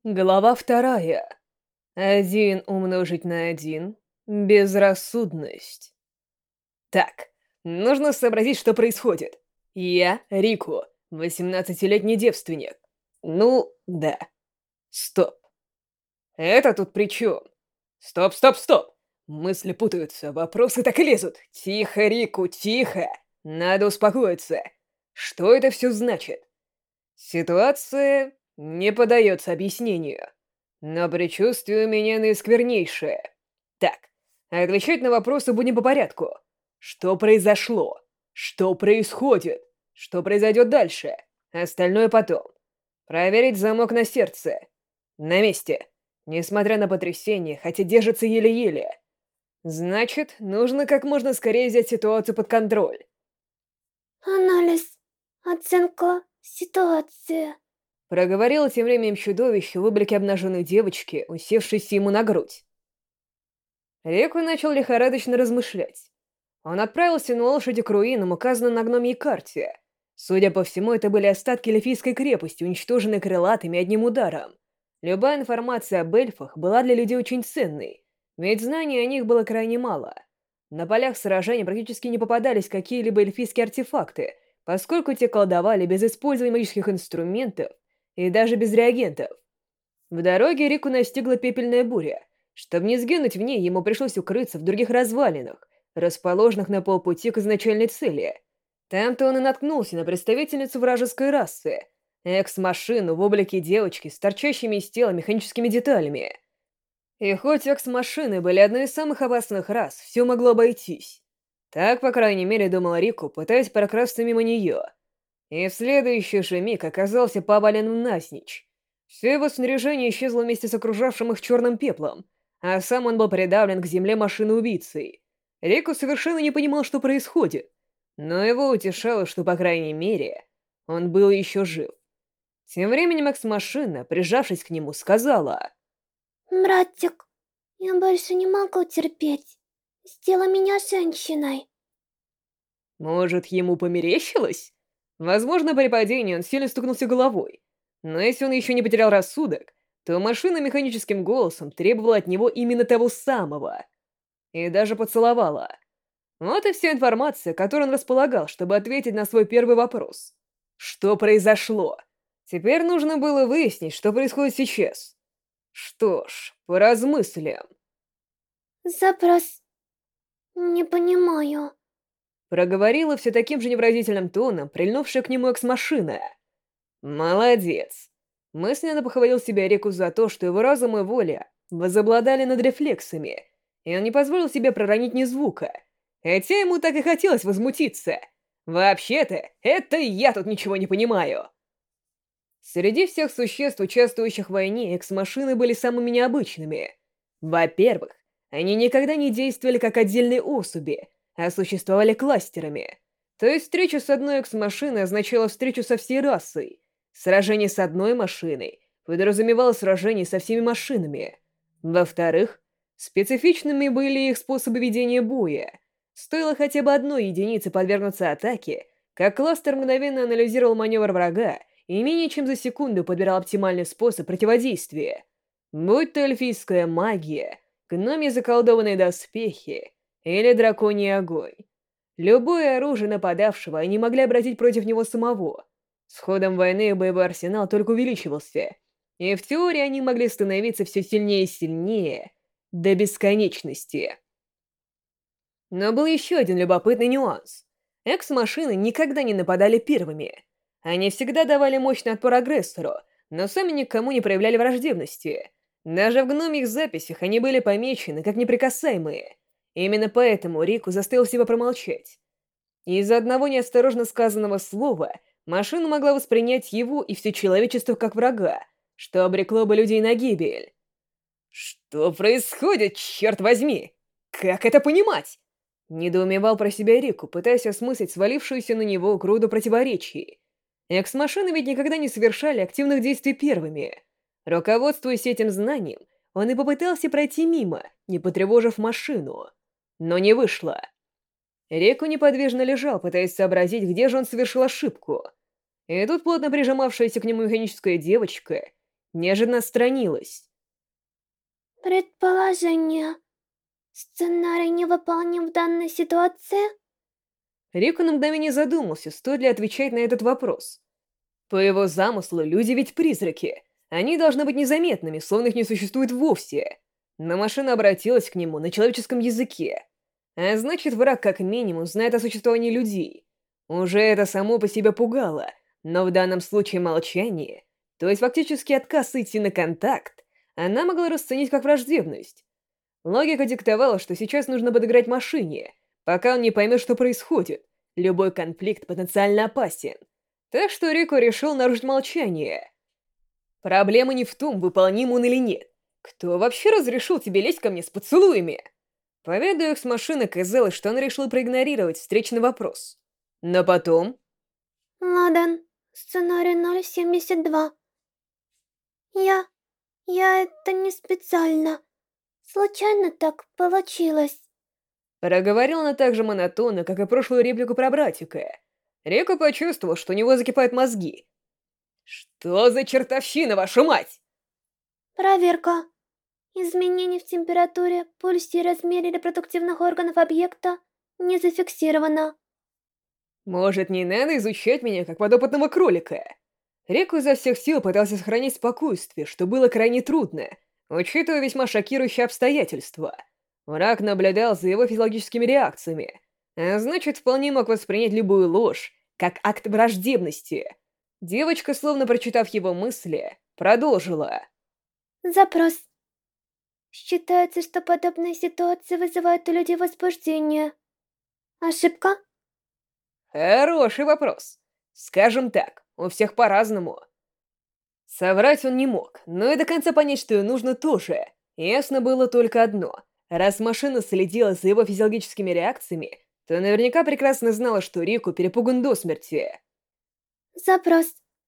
Глава 2. 1 умножить на 1. Безрассудность. Так, нужно сообразить, что происходит. Я Рику, 18-летний девственник. Ну, да. Стоп. Это тут при чем? Стоп, стоп, стоп! Мысли путаются, вопросы так и лезут. Тихо, Рику, тихо! Надо успокоиться. Что это все значит? Ситуация не поддается объяснению. Но предчувствие у меня наисквернейшее. Так, отвечать на вопросы будем по порядку. Что произошло? Что происходит? Что произойдет дальше? Остальное потом. Проверить замок на сердце. На месте. Несмотря на потрясение, хотя держится еле-еле. Значит, нужно как можно скорее взять ситуацию под контроль. Анализ. Оценка ситуации. Проговорило тем временем чудовище в облике обнаженной девочки, усевшейся ему на грудь. Реку начал лихорадочно размышлять. Он отправился на лошади к руинам, указанным на гномьей карте. Судя по всему, это были остатки эльфийской крепости, уничтоженные крылатыми одним ударом. Любая информация об эльфах была для людей очень ценной, ведь знаний о них было крайне мало. На полях сражений практически не попадались какие-либо эльфийские артефакты, поскольку те колдовали без использования магических инструментов и даже без реагентов. В дороге Рику настигла пепельная буря. Чтобы не сгинуть в ней, ему пришлось укрыться в других развалинах, расположенных на полпути к изначальной цели. Там-то он и наткнулся на представительницу вражеской расы, экс-машину в облике девочки с торчащими из тела механическими деталями. И хоть экс-машины были одной из самых опасных рас, все могло обойтись. Так, по крайней мере, думал Рику, пытаясь прокрасться мимо нее. И в следующий же миг оказался повален навзничь. Все его снаряжение исчезло вместе с окружавшим их черным пеплом, а сам он был придавлен к земле машины-убийцей. Рику совершенно не понимал, что происходит, но его утешало, что, по крайней мере, он был еще жив. Тем временем экс-машина, прижавшись к нему, сказала: Братик, я больше не могу терпеть. Сделай меня женщиной. «Может, ему померещилось?» Возможно, при падении он сильно стукнулся головой. Но если он еще не потерял рассудок, то машина механическим голосом требовала от него именно того самого. И даже поцеловала. Вот и вся информация, которой он располагал, чтобы ответить на свой первый вопрос. Что произошло? Теперь нужно было выяснить, что происходит сейчас. Что ж, поразмыслим. Запрос. Не понимаю. Проговорила все таким же невразительным тоном, прильнувшая к нему экс-машина. «Молодец!» Мысленно похвалил себя Реку за то, что его разум и воля возобладали над рефлексами, и он не позволил себе проронить ни звука, хотя ему так и хотелось возмутиться. «Вообще-то, это я тут ничего не понимаю!» Среди всех существ, участвующих в войне, экс-машины были самыми необычными. Во-первых, они никогда не действовали как отдельные особи, а существовали кластерами. То есть встреча с одной экс-машиной означала встречу со всей расой. Сражение с одной машиной подразумевало сражение со всеми машинами. Во-вторых, специфичными были их способы ведения боя. Стоило хотя бы одной единице подвергнуться атаке, как кластер мгновенно анализировал маневр врага и менее чем за секунду подбирал оптимальный способ противодействия. Будь то эльфийская магия, гномьи заколдованные доспехи или драконий огонь. Любое оружие нападавшего они могли обратить против него самого. С ходом войны боевой арсенал только увеличивался, и в теории они могли становиться все сильнее и сильнее до бесконечности. Но был еще один любопытный нюанс. Экс-машины никогда не нападали первыми. Они всегда давали мощный отпор агрессору, но сами никому не проявляли враждебности. Даже в гномьих записях они были помечены как неприкасаемые. Именно поэтому Рику заставил себя промолчать. Из-за одного неосторожно сказанного слова машина могла воспринять его и все человечество как врага, что обрекло бы людей на гибель. «Что происходит, черт возьми? Как это понимать?» Недоумевал про себя Рику, пытаясь осмыслить свалившуюся на него груду противоречий. Экс-машины ведь никогда не совершали активных действий первыми. Руководствуясь этим знанием, он и попытался пройти мимо, не потревожив машину. Но не вышло. Рику неподвижно лежал, пытаясь сообразить, где же он совершил ошибку. И тут плотно прижимавшаяся к нему механическая девочка неожиданно отстранилась. Предположение. Сценарий невыполним в данной ситуации? Рико на мгновение задумался, стоит ли отвечать на этот вопрос. По его замыслу, люди ведь призраки. Они должны быть незаметными, словно их не существует вовсе. Но машина обратилась к нему на человеческом языке. А значит, враг как минимум знает о существовании людей. Уже это само по себе пугало, но в данном случае молчание, то есть фактически отказ идти на контакт, она могла расценить как враждебность. Логика диктовала, что сейчас нужно подыграть машине, пока он не поймет, что происходит. Любой конфликт потенциально опасен. Так что Рико решил нарушить молчание. Проблема не в том, выполним он или нет. Кто вообще разрешил тебе лезть ко мне с поцелуями? Поведаю их с машины, казалось, что он решил проигнорировать встречный вопрос. Но потом... Ладан, сценарий 072. Я... я это не специально. Случайно так получилось. Проговорила она так же монотонно, как и прошлую реплику про братика. Рико почувствовал, что у него закипают мозги. «Что за чертовщина, вашу мать?» Проверка. Изменений в температуре, пульсе и размере репродуктивных органов объекта не зафиксировано. Может, не надо изучать меня, как подопытного кролика? Рико изо всех сил пытался сохранить спокойствие, что было крайне трудно, учитывая весьма шокирующие обстоятельства. Враг наблюдал за его физиологическими реакциями, а значит, вполне мог воспринять любую ложь, как акт враждебности. Девочка, словно прочитав его мысли, продолжила. Запрос. Считается, что подобные ситуации вызывают у людей возбуждение. Ошибка? Хороший вопрос. Скажем так, у всех по-разному. Соврать он не мог, но и до конца понять, что ей нужно, тоже. Ясно было только одно. Раз машина следила за его физиологическими реакциями, то наверняка прекрасно знала, что Рику перепуган до смерти. Запрос.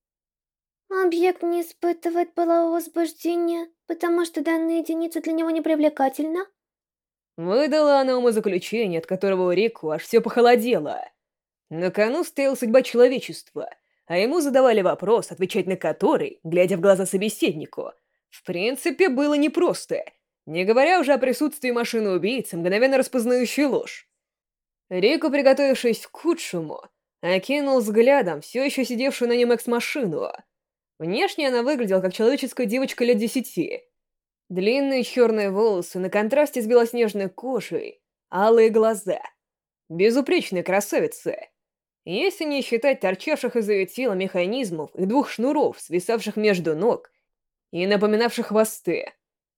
Объект не испытывает полового возбуждения, потому что данная единица для него не привлекательна. Выдала она умозаключение, от которого у Рику аж все похолодело. На кону стояла судьба человечества, а ему задавали вопрос, отвечать на который, глядя в глаза собеседнику, в принципе, было непросто, не говоря уже о присутствии машины-убийцы, мгновенно распознающей ложь. Рико, приготовившись к худшему, окинул взглядом все еще сидевшую на нем экс-машину. Внешне она выглядела как человеческая девочка лет 10. Длинные черные волосы на контрасте с белоснежной кожей, алые глаза. Безупречная красавица. Если не считать торчавших из ее тела механизмов и двух шнуров, свисавших между ног и напоминавших хвосты.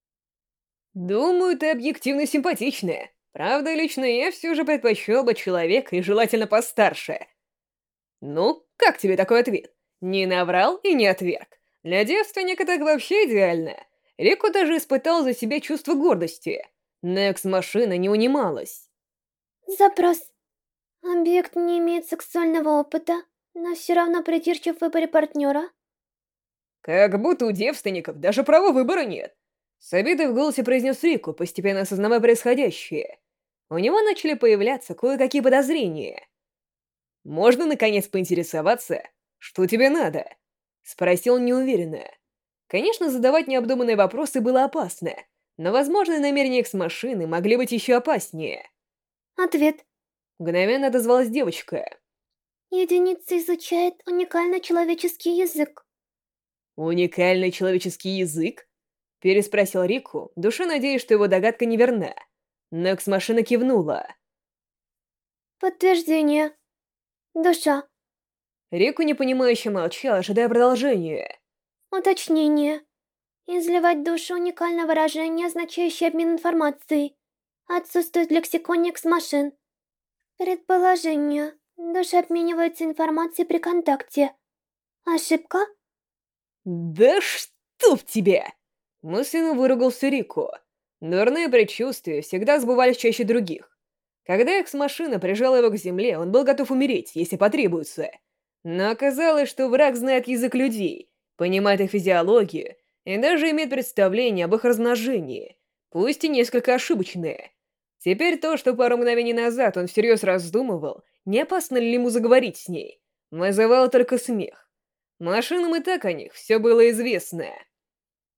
Думаю, ты объективно симпатичная. Правда, лично я все же предпочел бы человека и желательно постарше. Ну, как тебе такой ответ? Не наврал и не отверг. Для девственника так вообще идеально. Рико даже испытал за себя чувство гордости. Но экс-машина не унималась. Запрос. Объект не имеет сексуального опыта, но все равно придирчив в выборе партнера. Как будто у девственников даже права выбора нет. С обидой в голосе произнес Рико, постепенно осознавая происходящее. У него начали появляться кое-какие подозрения. «Можно, наконец, поинтересоваться, что тебе надо?» Спросил он неуверенно. Конечно, задавать необдуманные вопросы было опасно, но возможные намерения экс-машины могли быть еще опаснее. Ответ. Мгновенно отозвалась девочка. Единица изучает уникальный человеческий язык. «Уникальный человеческий язык?» Переспросил Рику, в душе надеясь, что его догадка неверна. Но экс-машина кивнула. Подтверждение. Душа. Рику непонимающе молчал, ожидая продолжения. Уточнение. Изливать душу — уникальное выражение, означающее обмен информацией. Отсутствует в лексиконе экс-машин. Предположение. Души обмениваются информацией при контакте. Ошибка? «Да чтоб тебя!» Мысленно выругался Рику. Дурные предчувствия всегда сбывались чаще других. Когда экс-машина прижала его к земле, он был готов умереть, если потребуется. Но оказалось, что враг знает язык людей, понимает их физиологию и даже имеет представление об их размножении, пусть и несколько ошибочное. Теперь то, что пару мгновений назад он всерьез раздумывал, не опасно ли ему заговорить с ней, вызывало только смех. Машинам и так о них все было известно.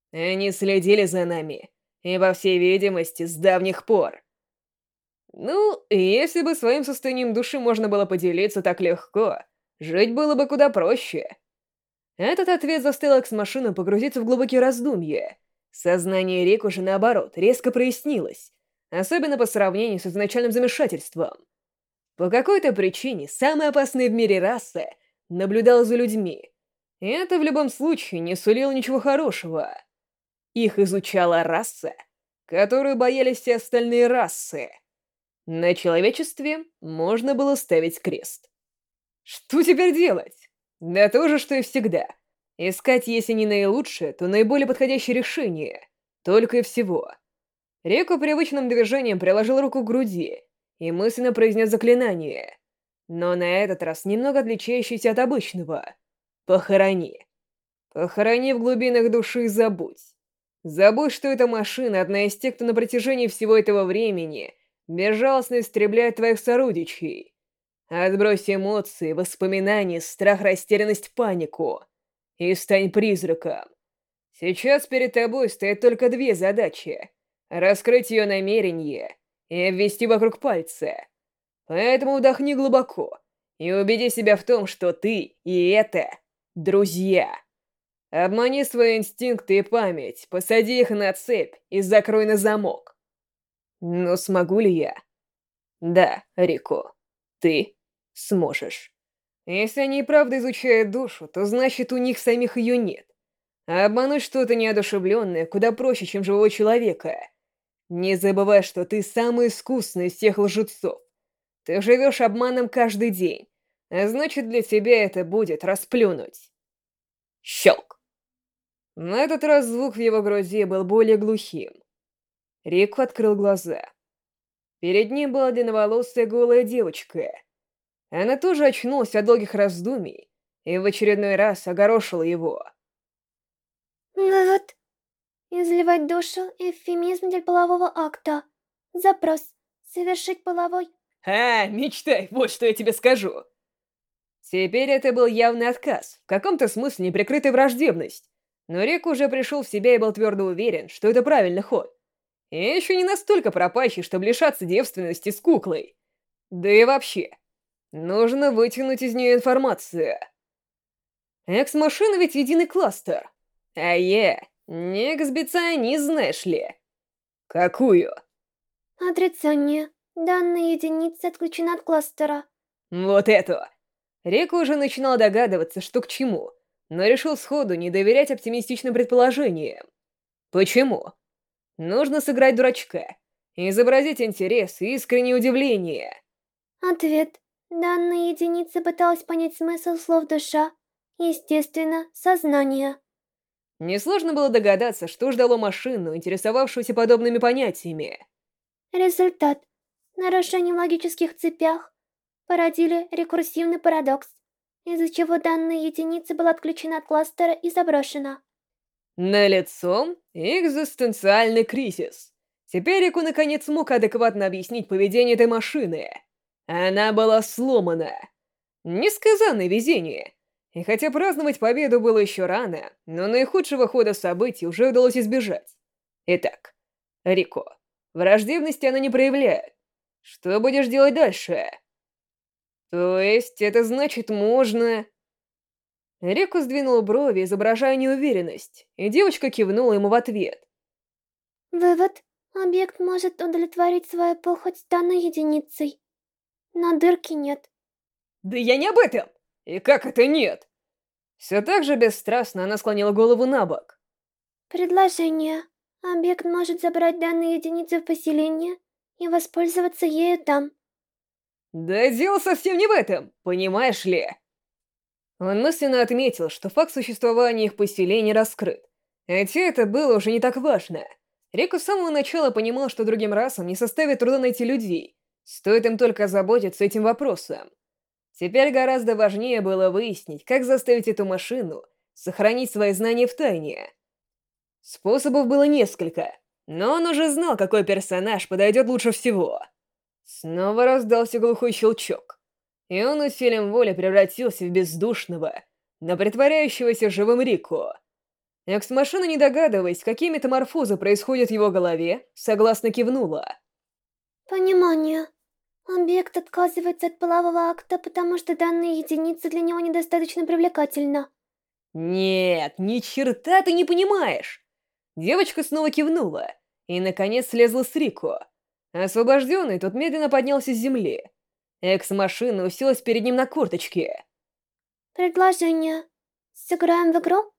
Они следили за нами, и, по всей видимости, с давних пор. Ну, если бы своим состоянием души можно было поделиться так легко, жить было бы куда проще. Этот ответ заставил экс-машину погрузиться в глубокие раздумья. Сознание Рику же, наоборот, резко прояснилось, особенно по сравнению с изначальным замешательством. По какой-то причине самая опасная в мире раса наблюдала за людьми, и это в любом случае не сулило ничего хорошего. Их изучала раса, которую боялись все остальные расы. На человечестве можно было ставить крест. Что теперь делать? Да то же, что и всегда. Искать, если не наилучшее, то наиболее подходящее решение. Только и всего. Реку привычным движением приложил руку к груди и мысленно произнес заклинание. Но на этот раз немного отличающееся от обычного. Похорони. Похорони в глубинах души и забудь. Забудь, что эта машина одна из тех, кто на протяжении всего этого времени безжалостно истребляет твоих сородичей. Отбрось эмоции, воспоминания, страх, растерянность, панику. И стань призраком. Сейчас перед тобой стоят только две задачи. Раскрыть ее намерение и обвести вокруг пальца. Поэтому вдохни глубоко и убеди себя в том, что ты и это друзья. Обмани свои инстинкты и память, посади их на цепь и закрой на замок. Но смогу ли я? Да, Рико, ты сможешь. Если они и правда изучают душу, то значит у них самих ее нет. А обмануть что-то неодушевленное куда проще, чем живого человека. Не забывай, что ты самый искусный из всех лжецов. Ты живешь обманом каждый день, а значит для тебя это будет расплюнуть. Щелк. На этот раз звук в его груди был более глухим. Рико открыл глаза. Перед ним была длинноволосая голая девочка. Она тоже очнулась от долгих раздумий и в очередной раз огорошила его. Вывод. Изливать душу — эвфемизм для полового акта. Запрос. Совершить половой. Мечтай, вот что я тебе скажу. Теперь это был явный отказ, в каком-то смысле неприкрытая враждебность. Но Рик уже пришел в себя и был твердо уверен, что это правильный ход. И еще не настолько пропащий, чтобы лишаться девственности с куклой. Да и вообще, нужно вытянуть из нее информацию. Экс-машина ведь единый кластер. А я не эксбиционист, знаешь ли. Какую? Отрицание. Данная единица отключена от кластера. Вот эту. Река уже начинал догадываться, что к чему, но решил сходу не доверять оптимистичным предположениям. Почему? Нужно сыграть дурачка, изобразить интерес и искреннее удивление. Ответ. Данная единица пыталась понять смысл слов «душа». Естественно, сознание. Несложно было догадаться, что ждало машину, интересовавшуюся подобными понятиями. Результат. Нарушение в логических цепях породили рекурсивный парадокс, из-за чего данная единица была отключена от кластера и заброшена. Налицо экзистенциальный кризис. Теперь Рику наконец смог адекватно объяснить поведение этой машины. Она была сломана. Несказанное везение. И хотя праздновать победу было еще рано, но наихудшего хода событий уже удалось избежать. Итак, Рико, враждебности она не проявляет. Что будешь делать дальше? То есть это значит можно... Рико сдвинул брови, изображая неуверенность, и девочка кивнула ему в ответ. Вывод. Объект может удовлетворить свою похоть данной единицей. Но дырки нет. Да я не об этом! И как это нет? Все так же бесстрастно она склонила голову на бок. Предложение. Объект может забрать данные единицы в поселение и воспользоваться ею там. Да дело совсем не в этом, понимаешь ли? Он мысленно отметил, что факт существования их поселений раскрыт. Хотя это было уже не так важно. Рику с самого начала понимал, что другим расам не составит труда найти людей. Стоит им только озаботиться этим вопросом. Теперь гораздо важнее было выяснить, как заставить эту машину сохранить свои знания в тайне. Способов было несколько, но он уже знал, какой персонаж подойдет лучше всего. Снова раздался глухой щелчок, и он усилием воли превратился в бездушного, но притворяющегося живым Рику. Экс-машина, не догадываясь, какие метаморфозы происходят в его голове, согласно кивнула. Понимание. Объект отказывается от полового акта, потому что данная единица для него недостаточно привлекательна. Нет, ни черта ты не понимаешь! Девочка снова кивнула и, наконец, слезла с Рико. Освобожденный, тот медленно поднялся с земли. Экс-машина уселась перед ним на корточке. Предложение. Сыграем в игру?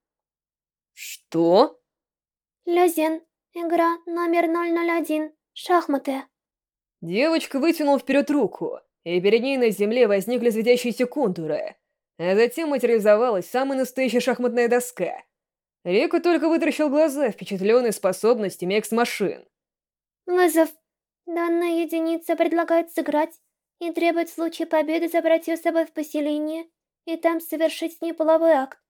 Что? Лязен. Игра номер 001. Шахматы. Девочка вытянула вперед руку, и перед ней на земле возникли светящиеся контуры, а затем материализовалась самая настоящая шахматная доска. Рико только вытаращил глаза, впечатленный способностями экс-машин. Вызов. Данная единица предлагает сыграть и требует в случае победы забрать ее с собой в поселение и там совершить с ней половой акт.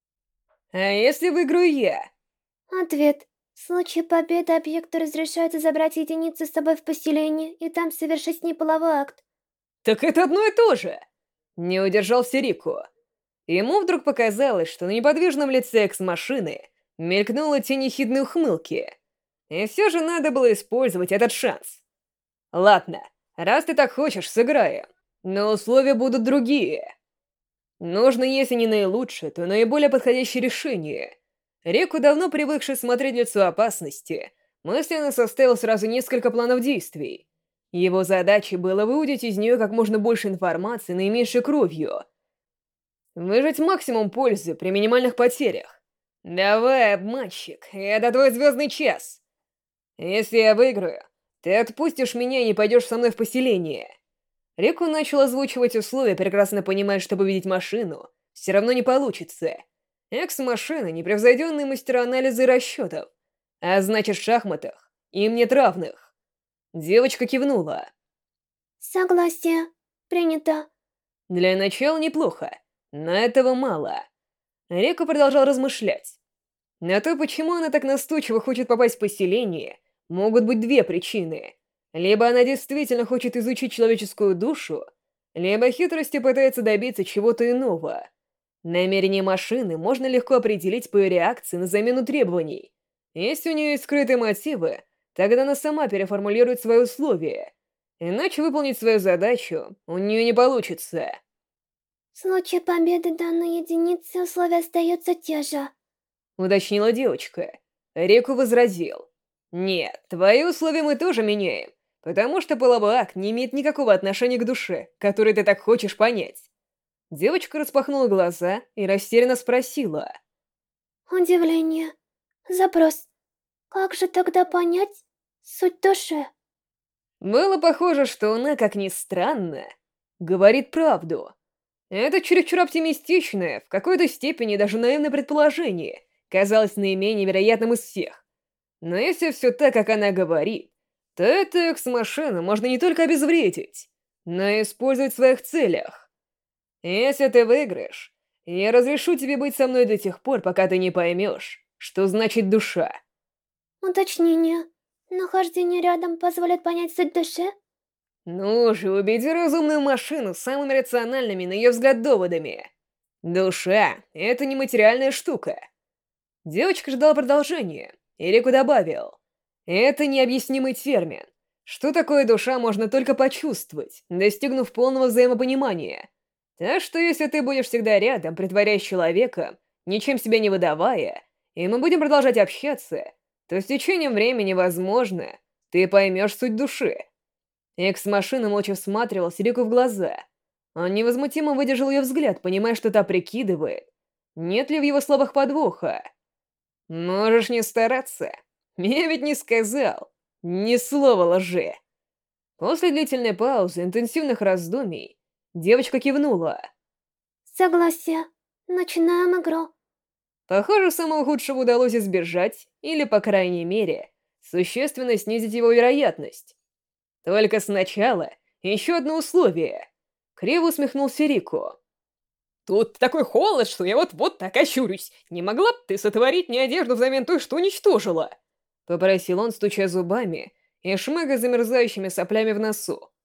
А если выиграю я? Ответ. В случае победы объекту разрешается забрать единицу с собой в поселение и там совершить с ней половой акт. Так это одно и то же! Не удержался Рико. Ему вдруг показалось, что на неподвижном лице экс-машины мелькнула тень ехидной ухмылки. И все же надо было использовать этот шанс. Ладно, раз ты так хочешь, сыграем. Но условия будут другие. Нужно, если не наилучшее, то наиболее подходящее решение. Реку, давно привыкший смотреть в лицо опасности, мысленно составил сразу несколько планов действий. Его задачей было выудить из нее как можно больше информации наименьшей кровью. Выжать максимум пользы при минимальных потерях. Давай, обманщик, это твой звездный час. Если я выиграю, ты отпустишь меня и не пойдешь со мной в поселение. Реку начал озвучивать условия, прекрасно понимая, что победить машину все равно не получится. Экс-машина — непревзойденные мастера анализа и расчетов, а значит, в шахматах им нет равных. Девочка кивнула. Согласие. Принято. Для начала неплохо, но этого мало. Реку продолжал размышлять. На то, почему она так настойчиво хочет попасть в поселение, могут быть две причины. Либо она действительно хочет изучить человеческую душу, либо хитростью пытается добиться чего-то иного. Намерение машины можно легко определить по ее реакции на замену требований. Если у нее есть скрытые мотивы, тогда она сама переформулирует свои условия. Иначе выполнить свою задачу у нее не получится. В случае победы данной единицы условия остаются те же. Уточнила девочка. Реку возразил. Нет, твои условия мы тоже меняем, потому что половой акт не имеет никакого отношения к душе, которую ты так хочешь понять. Девочка распахнула глаза и растерянно спросила. Удивление. Запрос. Как же тогда понять суть души? Было похоже, что она, как ни странно, говорит правду. Это чересчур оптимистичное, в какой-то степени даже наивное предположение, казалось наименее вероятным из всех. Но если все так, как она говорит, то эту экс-машину можно не только обезвредить, но и использовать в своих целях. Если ты выиграешь, я разрешу тебе быть со мной до тех пор, пока ты не поймешь, что значит душа. Уточнение. Нахождение рядом позволит понять суть души? Ну же, убеди разумную машину с самыми рациональными, на ее взгляд, доводами. Душа — это нематериальная штука. Девочка ждала продолжения, и Рику добавил. Это необъяснимый термин. Что такое душа, можно только почувствовать, достигнув полного взаимопонимания. Так что если ты будешь всегда рядом, притворяясь человеком, ничем себя не выдавая, и мы будем продолжать общаться, то с течением времени, возможно, ты поймешь суть души. Экс-машина молча всматривался Рику в глаза. Он невозмутимо выдержал ее взгляд, понимая, что та прикидывает, нет ли в его словах подвоха. Можешь не стараться. Я ведь не сказал ни слова лжи. После длительной паузы, интенсивных раздумий, девочка кивнула. Согласие. Начинаем игру. Похоже, самого худшего удалось избежать, или, по крайней мере, существенно снизить его вероятность. Только сначала еще одно условие. Криво усмехнулся Рико. Тут такой холод, что я вот-вот так ощурюсь. Не могла бы ты сотворить мне одежду взамен той, что уничтожила? Попросил он, стуча зубами и шмыгая замерзающими соплями в носу.